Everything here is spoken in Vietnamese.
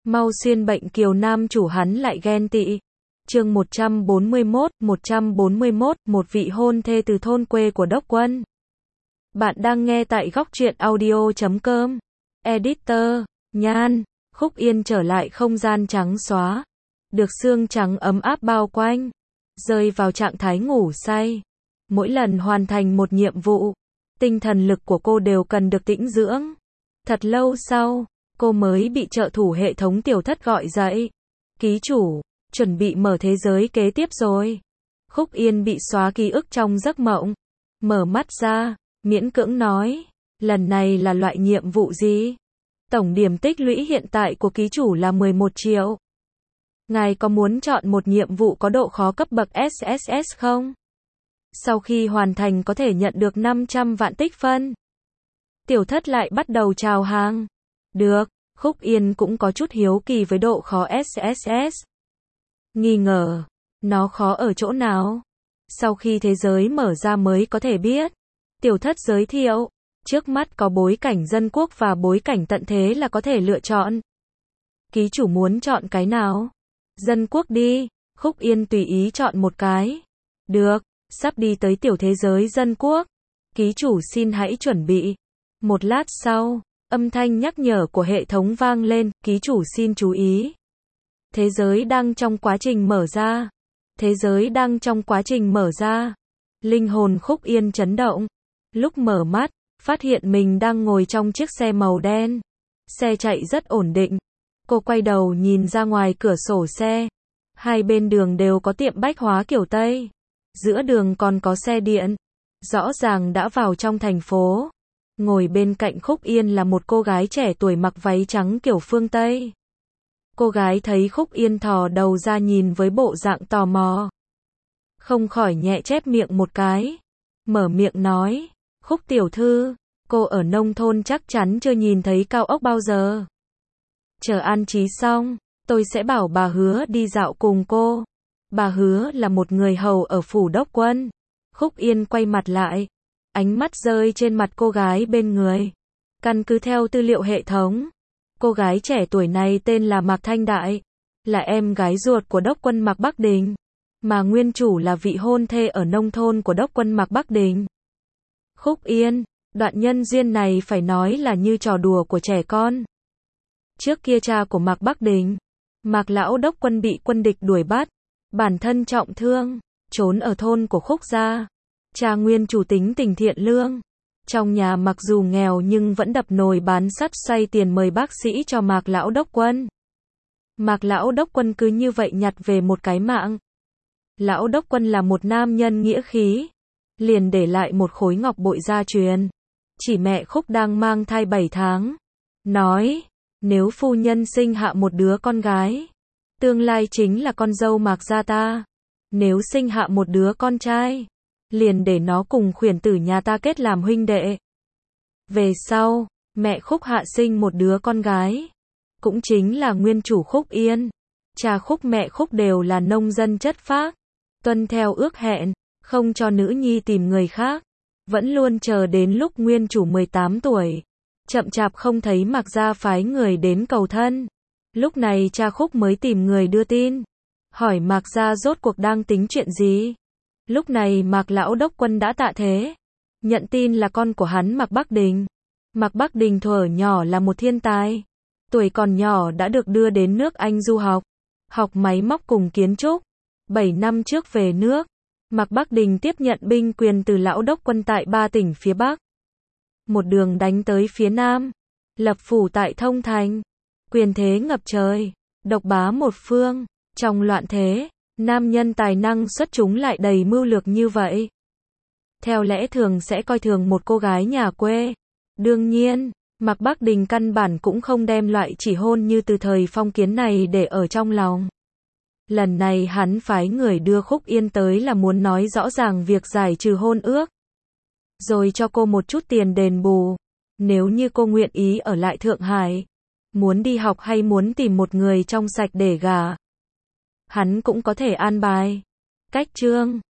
Mau xuyên bệnh kiều nam chủ hắn lại ghen tị. Chương 141, một vị hôn thê từ thôn quê của Đốc Quân. Bạn đang nghe tại góc truyện audio.com. Editor, Nhan, Khúc Yên trở lại không gian trắng xóa, được sương trắng ấm áp bao quanh, rơi vào trạng thái ngủ say. Mỗi lần hoàn thành một nhiệm vụ, tinh thần lực của cô đều cần được tĩnh dưỡng. Thật lâu sau, cô mới bị trợ thủ hệ thống Tiểu Thất gọi dậy. Ký chủ, chuẩn bị mở thế giới kế tiếp rồi. Khúc Yên bị xóa ký ức trong giấc mộng. Mở mắt ra, miễn cưỡng nói, lần này là loại nhiệm vụ gì? Tổng điểm tích lũy hiện tại của ký chủ là 11 triệu. Ngài có muốn chọn một nhiệm vụ có độ khó cấp bậc SSS không? Sau khi hoàn thành có thể nhận được 500 vạn tích phân. Tiểu Thất lại bắt đầu chào hàng. Được, Khúc Yên cũng có chút hiếu kỳ với độ khó SSS. Nghi ngờ, nó khó ở chỗ nào? Sau khi thế giới mở ra mới có thể biết. Tiểu Thất giới thiệu, trước mắt có bối cảnh dân quốc và bối cảnh tận thế là có thể lựa chọn. Ký chủ muốn chọn cái nào? Dân quốc đi, Khúc Yên tùy ý chọn một cái. Được, sắp đi tới tiểu thế giới dân quốc. Ký chủ xin hãy chuẩn bị. Một lát sau, âm thanh nhắc nhở của hệ thống vang lên, ký chủ xin chú ý. Thế giới đang trong quá trình mở ra. Thế giới đang trong quá trình mở ra. Linh hồn Khúc Yên chấn động. Lúc mở mắt, phát hiện mình đang ngồi trong chiếc xe màu đen. Xe chạy rất ổn định. Cô quay đầu nhìn ra ngoài cửa sổ xe. Hai bên đường đều có tiệm bách hóa kiểu Tây. Giữa đường còn có xe điện. Rõ ràng đã vào trong thành phố. Ngồi bên cạnh Khúc Yên là một cô gái trẻ tuổi mặc váy trắng kiểu phương Tây. Cô gái thấy Khúc Yên thò đầu ra nhìn với bộ dạng tò mò. Không khỏi nhẹ chép miệng một cái. Mở miệng nói, Khúc tiểu thư, cô ở nông thôn chắc chắn chưa nhìn thấy cao ốc bao giờ. Chờ an trí xong, tôi sẽ bảo bà Hứa đi dạo cùng cô. Bà Hứa là một người hầu ở phủ Đốc Quân. Khúc Yên quay mặt lại. Ánh mắt rơi trên mặt cô gái bên người. Căn cứ theo tư liệu hệ thống, cô gái trẻ tuổi này tên là Mạc Thanh Đại, là em gái ruột của Đốc Quân Mạc Bắc Đình, mà nguyên chủ là vị hôn thê ở nông thôn của Đốc Quân Mạc Bắc Đình. Khúc Yên, đoạn nhân duyên này phải nói là như trò đùa của trẻ con. Trước kia cha của Mạc Bắc Đình, Mạc lão Đốc Quân bị quân địch đuổi bắt, bản thân trọng thương, trốn ở thôn của Khúc gia. Cha nguyên chủ tính tình thiện lương. Trong nhà mặc dù nghèo nhưng vẫn đập nồi bán sắt xoay tiền mời bác sĩ cho Mạc lão Đốc Quân. Mạc lão Đốc Quân cứ như vậy nhặt về một cái mạng. Lão Đốc Quân là một nam nhân nghĩa khí. Liền để lại một khối ngọc bội gia truyền. Chỉ mẹ Khúc đang mang thai 7 tháng. Nói, nếu phu nhân sinh hạ một đứa con gái, tương lai chính là con dâu Mạc gia ta. Nếu sinh hạ một đứa con trai, liền để nó cùng khuyển tử nhà ta kết làm huynh đệ. Về sau, mẹ Khúc hạ sinh một đứa con gái, cũng chính là nguyên chủ Khúc Yên. Cha Khúc mẹ Khúc đều là nông dân chất phác, tuân theo ước hẹn, không cho nữ nhi tìm người khác, vẫn luôn chờ đến lúc nguyên chủ 18 tuổi. Chậm chạp không thấy Mạc gia phái người đến cầu thân. Lúc này cha Khúc mới tìm người đưa tin, hỏi Mạc gia rốt cuộc đang tính chuyện gì. Lúc này Mạc lão Đốc Quân đã tạ thế. Nhận tin là con của hắn Mạc Bắc Đình. Mạc Bắc Đình thuở nhỏ là một thiên tài. Tuổi còn nhỏ đã được đưa đến nước Anh du học. Học máy móc cùng kiến trúc. 7 năm trước về nước, Mạc Bắc Đình tiếp nhận binh quyền từ lão Đốc Quân tại 3 tỉnh phía Bắc. Một đường đánh tới phía Nam. Lập phủ tại Thông Thành. Quyền thế ngập trời. Độc bá một phương. Trong loạn thế, nam nhân tài năng xuất chúng lại đầy mưu lược như vậy. Theo lẽ thường sẽ coi thường một cô gái nhà quê. Đương nhiên, Mạc Bắc Đình căn bản cũng không đem loại chỉ hôn như từ thời phong kiến này để ở trong lòng. Lần này hắn phái người đưa Khúc Yên tới là muốn nói rõ ràng việc giải trừ hôn ước. Rồi cho cô một chút tiền đền bù. Nếu như cô nguyện ý ở lại Thượng Hải, muốn đi học hay muốn tìm một người trong sạch để gả, hắn cũng có thể an bài. Cách chương